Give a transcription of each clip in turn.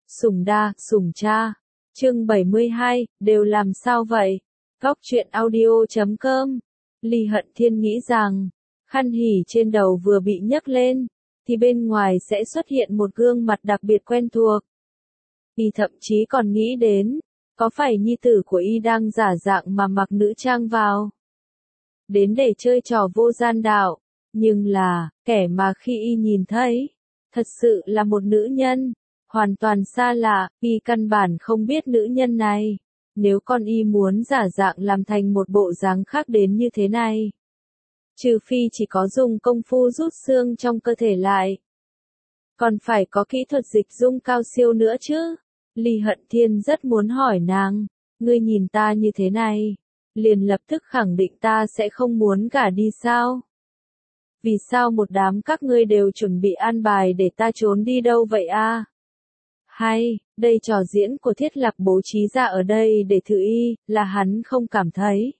Sủng đa, sủng cha. Chương 72, đều làm sao vậy? Góc truyện audio.com. Ly Hận Thiên nghĩ rằng, khăn hỉ trên đầu vừa bị nhấc lên, thì bên ngoài sẽ xuất hiện một gương mặt đặc biệt quen thuộc. Y thậm chí còn nghĩ đến, có phải nhi tử của Y đang giả dạng mà mặc nữ trang vào đến để chơi trò vô gian đạo, nhưng là, kẻ mà khi Y nhìn thấy, thật sự là một nữ nhân, hoàn toàn xa lạ, Y căn bản không biết nữ nhân này. Nếu con Y muốn giả dạng làm thành một bộ dáng khác đến như thế này, trừ phi chỉ có dùng công phu rút xương trong cơ thể lại, còn phải có kỹ thuật dịch dung cao siêu nữa chứ. Ly Hận Thiên rất muốn hỏi nàng, ngươi nhìn ta như thế này, liền lập tức khẳng định ta sẽ không muốn gả đi sao? Vì sao một đám các ngươi đều chuẩn bị an bài để ta trốn đi đâu vậy a? Hay, đây trò diễn của Thiết Lạc bố trí ra ở đây để thử Y, là hắn không cảm thấy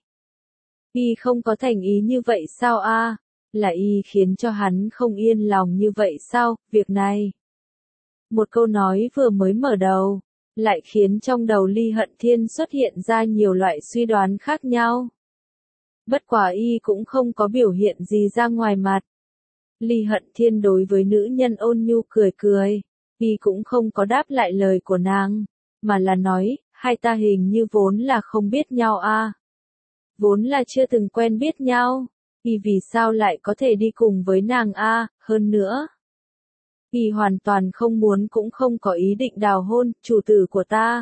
Y không có thành ý như vậy sao a? Là Y khiến cho hắn không yên lòng như vậy sao? Việc này, một câu nói vừa mới mở đầu, lại khiến trong đầu Ly Hận Thiên xuất hiện ra nhiều loại suy đoán khác nhau. Bất quả Y cũng không có biểu hiện gì ra ngoài mặt. Ly Hận Thiên đối với nữ nhân ôn nhu cười cười, Y cũng không có đáp lại lời của nàng, mà là nói, hai ta hình như vốn là không biết nhau a. Vốn là chưa từng quen biết nhau, Y vì sao lại có thể đi cùng với nàng a? Hơn nữa, Y hoàn toàn không muốn cũng không có ý định đào hôn, chủ tử của ta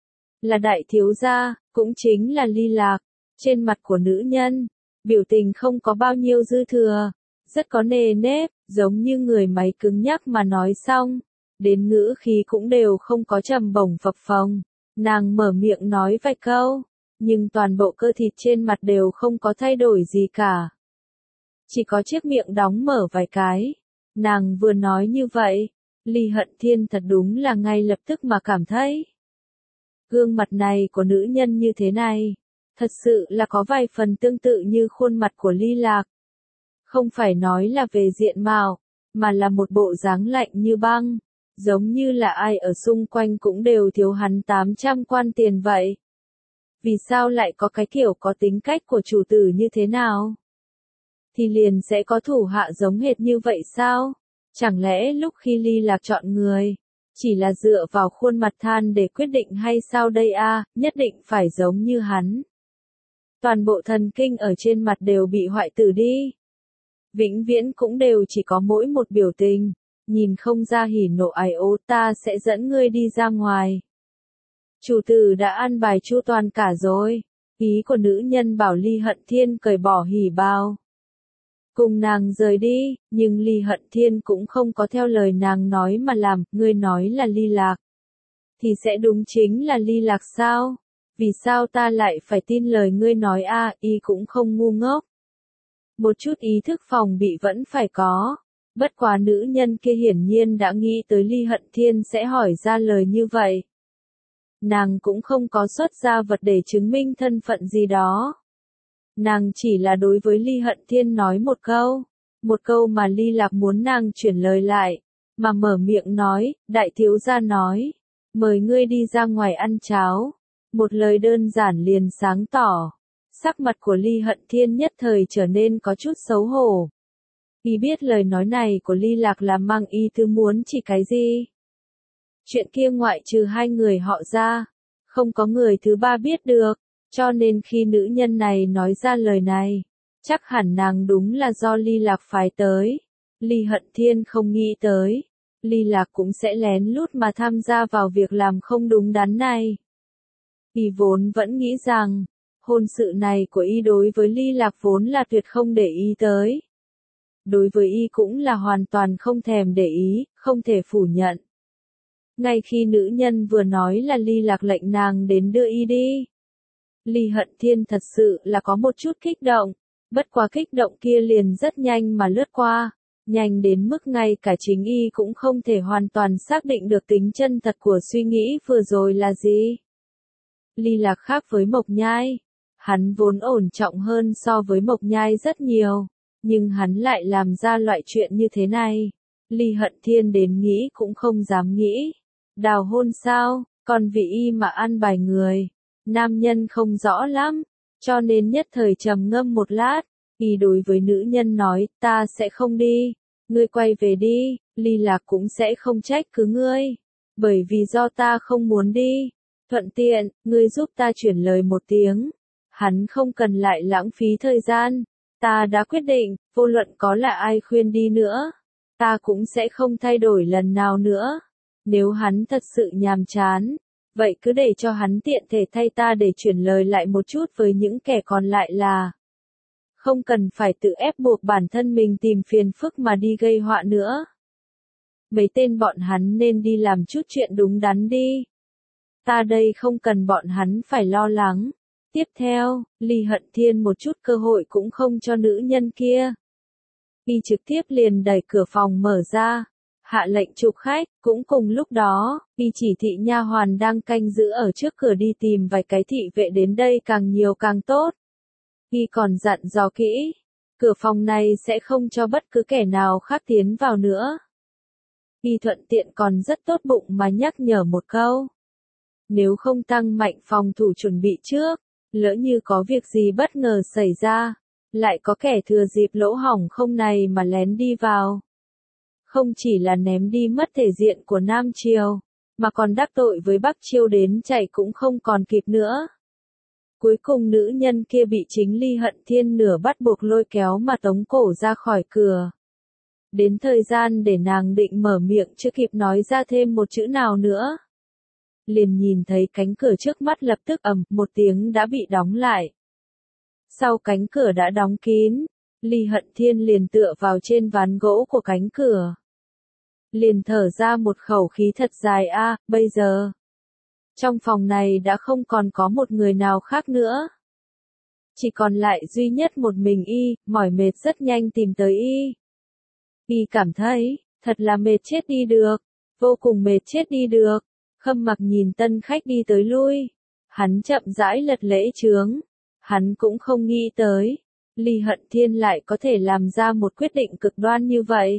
là đại thiếu gia, cũng chính là Ly Lạc. Trên mặt của nữ nhân, biểu tình không có bao nhiêu dư thừa, rất có nề nếp, giống như người máy cứng nhắc mà nói xong, đến ngữ khí cũng đều không có trầm bổng phập phồng. Nàng mở miệng nói vài câu, nhưng toàn bộ cơ thịt trên mặt đều không có thay đổi gì cả. Chỉ có chiếc miệng đóng mở vài cái. Nàng vừa nói như vậy, Ly Hận Thiên thật đúng là ngay lập tức mà cảm thấy, gương mặt này của nữ nhân như thế này, thật sự là có vài phần tương tự như khuôn mặt của Ly Lạc. Không phải nói là về diện mạo, mà là một bộ dáng lạnh như băng, giống như là ai ở xung quanh cũng đều thiếu hắn 800 quan tiền vậy. Vì sao lại có cái kiểu có tính cách của chủ tử như thế nào? Thì liền sẽ có thủ hạ giống hệt như vậy sao? Chẳng lẽ lúc khi Ly Lạc chọn người, chỉ là dựa vào khuôn mặt than để quyết định hay sao đây a? Nhất định phải giống như hắn. Toàn bộ thần kinh ở trên mặt đều bị hoại tử đi. Vĩnh viễn cũng đều chỉ có mỗi một biểu tình, nhìn không ra hỉ nộ ái ố, ta sẽ dẫn ngươi đi ra ngoài. Chủ tử đã an bài chu toàn cả rồi. Ý của nữ nhân bảo Ly Hận Thiên cởi bỏ hỉ bào, cùng nàng rời đi, nhưng Ly Hận Thiên cũng không có theo lời nàng nói mà làm. Ngươi nói là Ly Lạc, thì sẽ đúng chính là Ly Lạc sao? Vì sao ta lại phải tin lời ngươi nói a? Y cũng không ngu ngốc. Một chút ý thức phòng bị vẫn phải có. Bất quá nữ nhân kia hiển nhiên đã nghĩ tới Ly Hận Thiên sẽ hỏi ra lời như vậy. Nàng cũng không có xuất ra vật để chứng minh thân phận gì đó. Nàng chỉ là đối với Ly Hận Thiên nói một câu mà Ly Lạc muốn nàng chuyển lời lại, mà mở miệng nói, đại thiếu gia nói, mời ngươi đi ra ngoài ăn cháo. Một lời đơn giản liền sáng tỏ. Sắc mặt của Ly Hận Thiên nhất thời trở nên có chút xấu hổ. Y biết lời nói này của Ly Lạc là mang ý tứ muốn chỉ cái gì. Chuyện kia ngoại trừ hai người họ ra, không có người thứ ba biết được, cho nên khi nữ nhân này nói ra lời này, chắc hẳn nàng đúng là do Ly Lạc phái tới. Ly Hận Thiên không nghĩ tới, Ly Lạc cũng sẽ lén lút mà tham gia vào việc làm không đúng đắn này. Y vốn vẫn nghĩ rằng, hôn sự này của Y đối với Ly Lạc vốn là tuyệt không để ý tới. Đối với Y cũng là hoàn toàn không thèm để ý, không thể phủ nhận. Ngay khi nữ nhân vừa nói là Ly Lạc lệnh nàng đến đưa Y đi, Ly Hận Thiên thật sự là có một chút kích động, bất quá kích động kia liền rất nhanh mà lướt qua, nhanh đến mức ngay cả chính Y cũng không thể hoàn toàn xác định được tính chân thật của suy nghĩ vừa rồi là gì. Ly Lạc khác với Mộc Nhai, hắn vốn ổn trọng hơn so với Mộc Nhai rất nhiều, nhưng hắn lại làm ra loại chuyện như thế này. Ly Hận Thiên đến nghĩ cũng không dám nghĩ. Đào hôn sao, còn vì y mà ăn bài người. Nam nhân không rõ lắm, cho nên nhất thời trầm ngâm một lát, y đối với nữ nhân nói, ta sẽ không đi, ngươi quay về đi, Ly Lạc cũng sẽ không trách cứ ngươi, bởi vì do ta không muốn đi, thuận tiện, ngươi giúp ta chuyển lời một tiếng, hắn không cần lại lãng phí thời gian, ta đã quyết định, vô luận có là ai khuyên đi nữa, ta cũng sẽ không thay đổi lần nào nữa, nếu hắn thật sự nhàm chán. Vậy cứ để cho hắn tiện thể thay ta để chuyển lời lại một chút với những kẻ còn lại là. Không cần phải tự ép buộc bản thân mình tìm phiền phức mà đi gây họa nữa. Mấy tên bọn hắn nên đi làm chút chuyện đúng đắn đi. Ta đây không cần bọn hắn phải lo lắng. Tiếp theo, Ly Hận Thiên một chút cơ hội cũng không cho nữ nhân kia. Y trực tiếp liền đẩy cửa phòng mở ra. Hạ lệnh chụp khách, cũng cùng lúc đó, y chỉ thị nha hoàn đang canh giữ ở trước cửa đi tìm vài cái thị vệ đến đây càng nhiều càng tốt. Y còn dặn dò kỹ, cửa phòng này sẽ không cho bất cứ kẻ nào khác tiến vào nữa. Y thuận tiện còn rất tốt bụng mà nhắc nhở một câu. Nếu không tăng mạnh phòng thủ chuẩn bị trước, lỡ như có việc gì bất ngờ xảy ra, lại có kẻ thừa dịp lỗ hổng không này mà lén đi vào. Không chỉ là ném đi mất thể diện của Nam Triều, mà còn đắc tội với Bắc Triều đến chạy cũng không còn kịp nữa. Cuối cùng nữ nhân kia bị chính Ly Hận Thiên nửa bắt buộc lôi kéo mà tống cổ ra khỏi cửa. Đến thời gian để nàng định mở miệng chưa kịp nói ra thêm một chữ nào nữa. Liền nhìn thấy cánh cửa trước mắt lập tức ầm một tiếng đã bị đóng lại. Sau cánh cửa đã đóng kín, Ly Hận Thiên liền tựa vào trên ván gỗ của cánh cửa. Liền thở ra một khẩu khí thật dài bây giờ. Trong phòng này đã không còn có một người nào khác nữa. Chỉ còn lại duy nhất một mình y, mỏi mệt rất nhanh tìm tới y. Y cảm thấy, thật là mệt chết đi được, vô cùng mệt chết đi được. Khâm Mặc nhìn tân khách đi tới lui. Hắn chậm rãi lật lễ chướng. Hắn cũng không nghĩ tới. Ly Hận Thiên lại có thể làm ra một quyết định cực đoan như vậy.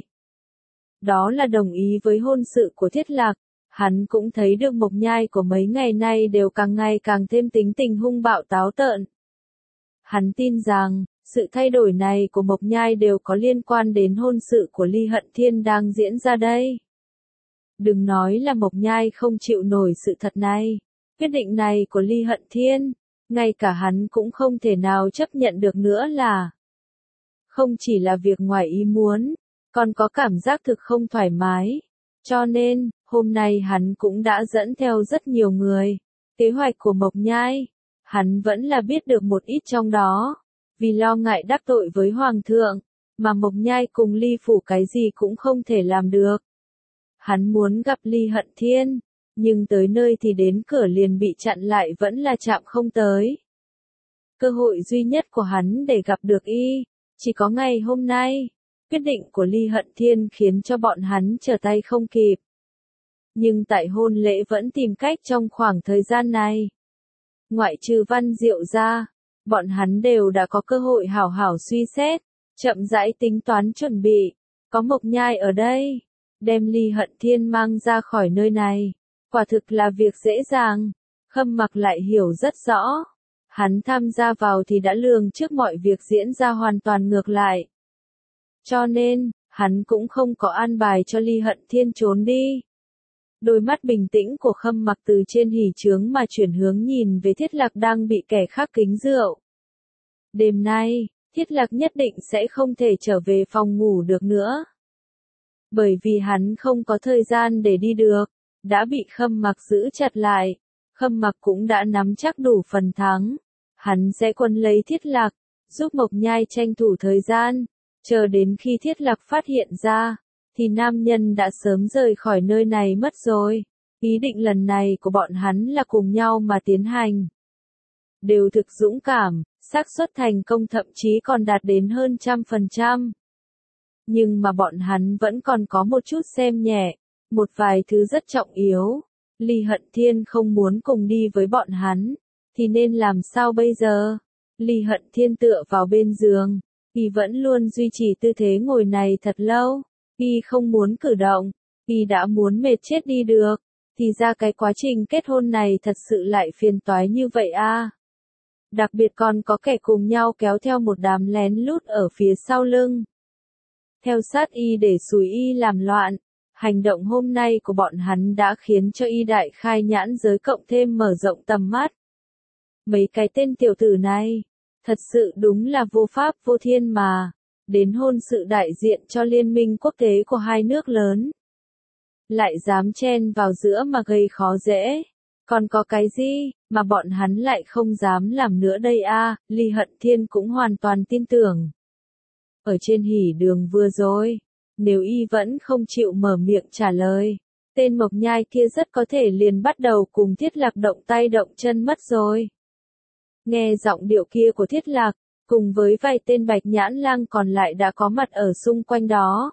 Đó là đồng ý với hôn sự của Thiết Lạc. Hắn cũng thấy được Mộc Nhai của mấy ngày nay đều càng ngày càng thêm tính tình hung bạo táo tợn. Hắn tin rằng, sự thay đổi này của Mộc Nhai đều có liên quan đến hôn sự của Ly Hận Thiên đang diễn ra đây. Đừng nói là Mộc Nhai không chịu nổi sự thật này. Quyết định này của Ly Hận Thiên, ngay cả hắn cũng không thể nào chấp nhận được nữa là. Không chỉ là việc ngoài ý muốn, còn có cảm giác thực không thoải mái. Cho nên, hôm nay hắn cũng đã dẫn theo rất nhiều người. Kế hoạch của Mộc Nhai, hắn vẫn là biết được một ít trong đó. Vì lo ngại đắc tội với Hoàng thượng, mà Mộc Nhai cùng Ly Phủ cái gì cũng không thể làm được. Hắn muốn gặp Ly Hận Thiên, nhưng tới nơi thì đến cửa liền bị chặn lại vẫn là chạm không tới. Cơ hội duy nhất của hắn để gặp được y, chỉ có ngày hôm nay. Quyết định của Ly Hận Thiên khiến cho bọn hắn trở tay không kịp. Nhưng tại hôn lễ vẫn tìm cách trong khoảng thời gian này. Ngoại trừ Văn Diệu ra, bọn hắn đều đã có cơ hội hảo hảo suy xét, chậm rãi tính toán chuẩn bị. Có Mộc Nhai ở đây, đem Ly Hận Thiên mang ra khỏi nơi này. Quả thực là việc dễ dàng. Khâm Mặc lại hiểu rất rõ. Hắn tham gia vào thì đã lường trước mọi việc diễn ra hoàn toàn ngược lại. Cho nên, hắn cũng không có an bài cho Ly Hận Thiên trốn đi. Đôi mắt bình tĩnh của Khâm Mặc từ trên hỉ trướng mà chuyển hướng nhìn về Thiết Lạc đang bị kẻ khác kính rượu. Đêm nay, Thiết Lạc nhất định sẽ không thể trở về phòng ngủ được nữa. Bởi vì hắn không có thời gian để đi được, đã bị Khâm Mặc giữ chặt lại. Khâm Mặc cũng đã nắm chắc đủ phần thắng. Hắn sẽ quân lấy Thiết Lạc, giúp Mộc Nhai tranh thủ thời gian. Chờ đến khi Thiết Lạc phát hiện ra, thì nam nhân đã sớm rời khỏi nơi này mất rồi. Ý định lần này của bọn hắn là cùng nhau mà tiến hành. Đều thực dũng cảm, xác suất thành công thậm chí còn đạt đến hơn 100%. Nhưng mà bọn hắn vẫn còn có một chút xem nhẹ, một vài thứ rất trọng yếu. Ly Hận Thiên không muốn cùng đi với bọn hắn, thì nên làm sao bây giờ? Ly Hận Thiên tựa vào bên giường. Y vẫn luôn duy trì tư thế ngồi này thật lâu. Y không muốn cử động. Y đã muốn mệt chết đi được. Thì ra cái quá trình kết hôn này thật sự lại phiền toái như vậy a. Đặc biệt còn có kẻ cùng nhau kéo theo một đám lén lút ở phía sau lưng. Theo sát y để xúi y làm loạn. Hành động hôm nay của bọn hắn đã khiến cho y đại khai nhãn giới cộng thêm mở rộng tầm mắt. Mấy cái tên tiểu tử này, thật sự đúng là vô pháp vô thiên mà, đến hôn sự đại diện cho liên minh quốc tế của hai nước lớn. Lại dám chen vào giữa mà gây khó dễ. Còn có cái gì mà bọn hắn lại không dám làm nữa đây a? Ly Hận Thiên cũng hoàn toàn tin tưởng. Ở trên hỉ đường vừa rồi, nếu y vẫn không chịu mở miệng trả lời, tên Mộc Nhai kia rất có thể liền bắt đầu cùng Thiết Lạc động tay động chân mất rồi. Nghe giọng điệu kia của Thiết Lạc, cùng với vài tên Bạch Nhãn Lang còn lại đã có mặt ở xung quanh đó.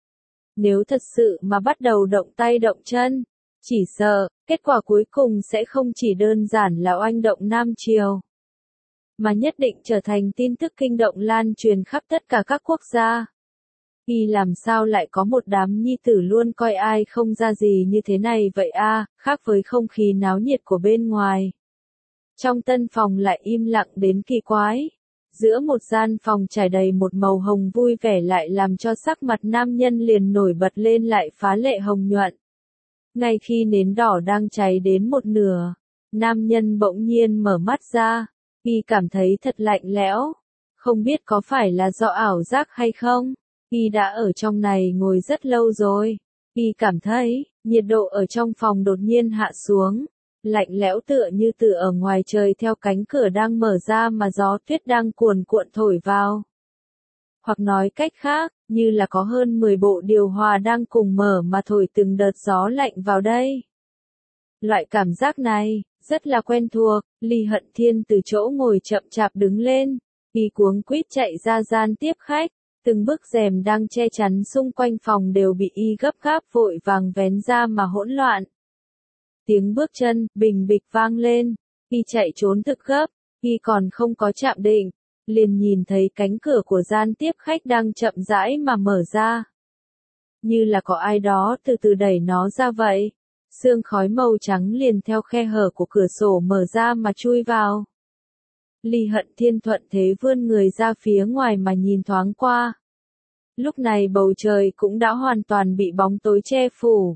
Nếu thật sự mà bắt đầu động tay động chân, chỉ sợ, kết quả cuối cùng sẽ không chỉ đơn giản là oanh động Nam Triều, mà nhất định trở thành tin tức kinh động lan truyền khắp tất cả các quốc gia. Y làm sao lại có một đám nhi tử luôn coi ai không ra gì như thế này vậy a, khác với không khí náo nhiệt của bên ngoài. Trong tân phòng lại im lặng đến kỳ quái. Giữa một gian phòng trải đầy một màu hồng vui vẻ lại làm cho sắc mặt nam nhân liền nổi bật lên lại phá lệ hồng nhuận. Ngay khi nến đỏ đang cháy đến một nửa, nam nhân bỗng nhiên mở mắt ra, y cảm thấy thật lạnh lẽo, không biết có phải là do ảo giác hay không. Y đã ở trong này ngồi rất lâu rồi, y cảm thấy nhiệt độ ở trong phòng đột nhiên hạ xuống, lạnh lẽo tựa như từ ở ngoài trời theo cánh cửa đang mở ra mà gió tuyết đang cuồn cuộn thổi vào. Hoặc nói cách khác, như là có hơn 10 bộ điều hòa đang cùng mở mà thổi từng đợt gió lạnh vào đây. Loại cảm giác này, rất là quen thuộc. Ly Hận Thiên từ chỗ ngồi chậm chạp đứng lên, y cuống quýt chạy ra gian tiếp khách, từng bức rèm đang che chắn xung quanh phòng đều bị y gấp gáp vội vàng vén ra mà hỗn loạn. Tiếng bước chân, bình bịch vang lên, y chạy trốn thực gấp, y còn không có chạm định, liền nhìn thấy cánh cửa của gian tiếp khách đang chậm rãi mà mở ra. Như là có ai đó từ từ đẩy nó ra vậy. Sương khói màu trắng liền theo khe hở của cửa sổ mở ra mà chui vào. Ly Hận Thiên thuận thế vươn người ra phía ngoài mà nhìn thoáng qua. Lúc này bầu trời cũng đã hoàn toàn bị bóng tối che phủ.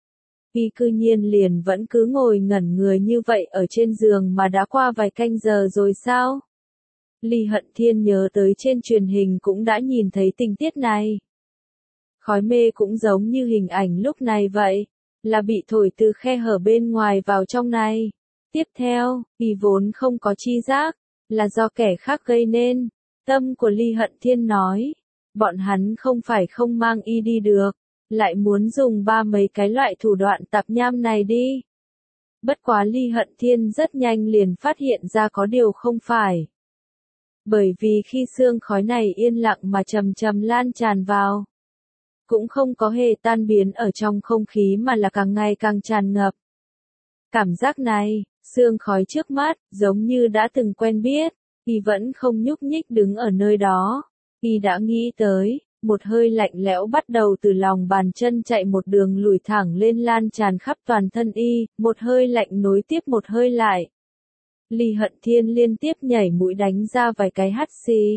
Y cư nhiên liền vẫn cứ ngồi ngẩn người như vậy ở trên giường mà đã qua vài canh giờ rồi sao? Ly Hận Thiên nhớ tới trên truyền hình cũng đã nhìn thấy tình tiết này. Khói mê cũng giống như hình ảnh lúc này vậy, là bị thổi từ khe hở bên ngoài vào trong này. Tiếp theo, y vốn không có chi giác, là do kẻ khác gây nên. Tâm của Ly Hận Thiên nói, bọn hắn không phải không mang y đi được, lại muốn dùng mấy cái loại thủ đoạn tạp nham này đi. Bất quá Ly Hận Thiên rất nhanh liền phát hiện ra có điều không phải. Bởi vì khi sương khói này yên lặng mà chậm chậm lan tràn vào, cũng không có hề tan biến ở trong không khí mà là càng ngày càng tràn ngập. Cảm giác này, sương khói trước mắt, giống như đã từng quen biết, y vẫn không nhúc nhích đứng ở nơi đó. Y đã nghĩ tới, một hơi lạnh lẽo bắt đầu từ lòng bàn chân chạy một đường lùi thẳng lên lan tràn khắp toàn thân y, một hơi lạnh nối tiếp một hơi lại. Ly Hận Thiên liên tiếp nhảy mũi đánh ra vài cái hắt xì.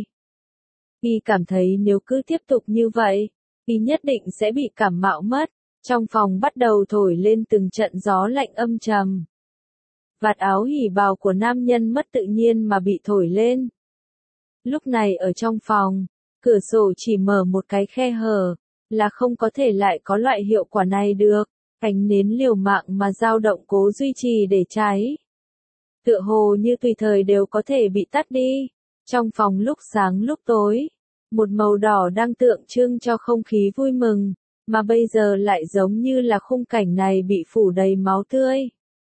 Y cảm thấy nếu cứ tiếp tục như vậy, y nhất định sẽ bị cảm mạo mất. Trong phòng bắt đầu thổi lên từng trận gió lạnh âm trầm. Vạt áo hỉ bào của nam nhân mất tự nhiên mà bị thổi lên. Lúc này ở trong phòng, cửa sổ chỉ mở một cái khe hở, là không có thể lại có loại hiệu quả này được. Ánh nến liều mạng mà dao động cố duy trì để cháy. Tựa hồ như tùy thời đều có thể bị tắt đi. Trong phòng lúc sáng lúc tối, một màu đỏ đang tượng trưng cho không khí vui mừng, mà bây giờ lại giống như là khung cảnh này bị phủ đầy máu tươi.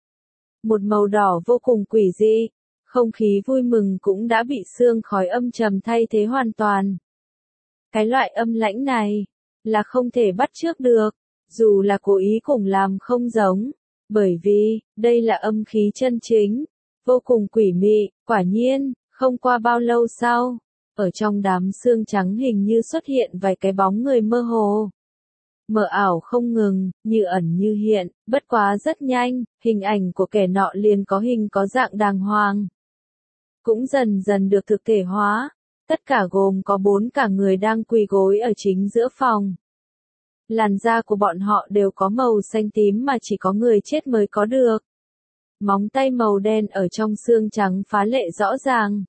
Một màu đỏ vô cùng quỷ dị, không khí vui mừng cũng đã bị sương khói âm trầm thay thế hoàn toàn. Cái loại âm lãnh này, là không thể bắt chước được, dù là cố ý cùng làm không giống, bởi vì, đây là âm khí chân chính, vô cùng quỷ mị. Quả nhiên, không qua bao lâu sau, ở trong đám sương trắng hình như xuất hiện vài cái bóng người mơ hồ. mờ ảo không ngừng, như ẩn như hiện, bất quá rất nhanh, hình ảnh của kẻ nọ liền có hình có dạng đàng hoàng. Cũng dần dần được thực thể hóa, tất cả gồm có 4 cả người đang quỳ gối ở chính giữa phòng. Làn da của bọn họ đều có màu xanh tím mà chỉ có người chết mới có được. Móng tay màu đen ở trong xương trắng phá lệ rõ ràng.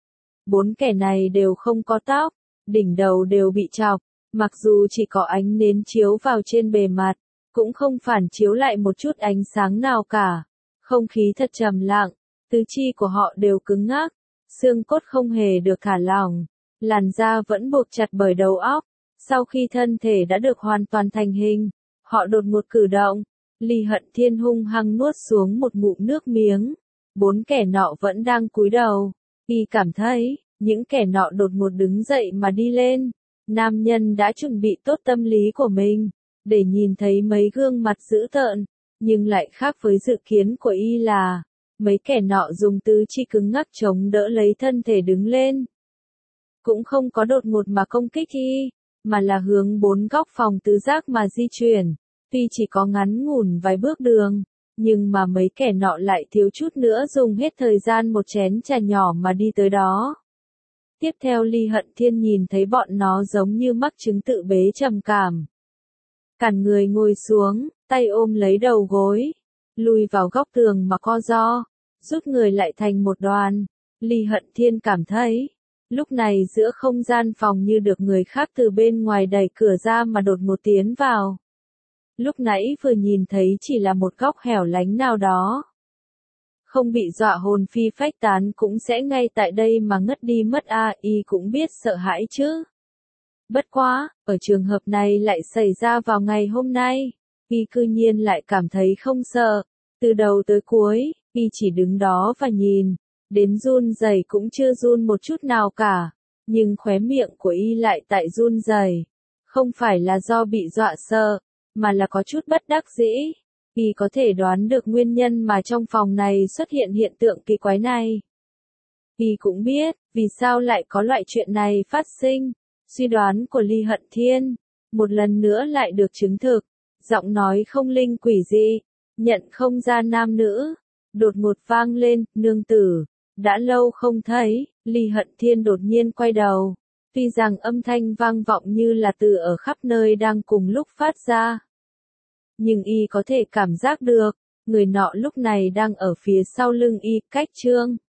4 kẻ này đều không có tóc, đỉnh đầu đều bị chọc, mặc dù chỉ có ánh nến chiếu vào trên bề mặt, cũng không phản chiếu lại một chút ánh sáng nào cả. Không khí thật trầm lặng, tứ chi của họ đều cứng ngắc, xương cốt không hề được thả lỏng, làn da vẫn buộc chặt bởi đầu óc. Sau khi thân thể đã được hoàn toàn thành hình, họ đột ngột cử động. Ly Hận Thiên hung hăng nuốt xuống một ngụm nước miếng. 4 kẻ nọ vẫn đang cúi đầu. Y cảm thấy, những kẻ nọ đột ngột đứng dậy mà đi lên. Nam nhân đã chuẩn bị tốt tâm lý của mình, để nhìn thấy mấy gương mặt dữ tợn, nhưng lại khác với dự kiến của Y là, mấy kẻ nọ dùng tứ chi cứng ngắc chống đỡ lấy thân thể đứng lên. Cũng không có đột ngột mà công kích Y, mà là hướng 4 góc phòng tứ giác mà di chuyển. Tuy chỉ có ngắn ngủn vài bước đường, nhưng mà mấy kẻ nọ lại thiếu chút nữa dùng hết thời gian một chén trà nhỏ mà đi tới đó. Tiếp theo Ly Hận Thiên nhìn thấy bọn nó giống như mắc chứng tự bế trầm cảm. Cản người ngồi xuống, tay ôm lấy đầu gối, lùi vào góc tường mà co ro, rút người lại thành một đoàn. Ly Hận Thiên cảm thấy, lúc này giữa không gian phòng như được người khác từ bên ngoài đẩy cửa ra mà đột ngột tiến vào. Lúc nãy vừa nhìn thấy chỉ là một góc hẻo lánh nào đó. Không bị dọa hồn phi phách tán cũng sẽ ngay tại đây mà ngất đi mất Y cũng biết sợ hãi chứ. Bất quá, ở trường hợp này lại xảy ra vào ngày hôm nay, Y cư nhiên lại cảm thấy không sợ. Từ đầu tới cuối, Y chỉ đứng đó và nhìn, đến run rẩy cũng chưa run một chút nào cả, nhưng khóe miệng của Y lại tại run rẩy. Không phải là do bị dọa sợ, mà là có chút bất đắc dĩ. Y có thể đoán được nguyên nhân mà trong phòng này xuất hiện hiện tượng kỳ quái này. Y cũng biết, vì sao lại có loại chuyện này phát sinh. Suy đoán của Ly Hận Thiên, một lần nữa lại được chứng thực. Giọng nói không linh quỷ dị, nhận không ra nam nữ. Đột ngột vang lên, nương tử. Đã lâu không thấy, Ly Hận Thiên đột nhiên quay đầu. Tuy rằng âm thanh vang vọng như là từ ở khắp nơi đang cùng lúc phát ra. Nhưng Y có thể cảm giác được, người nọ lúc này đang ở phía sau lưng Y, cách Trương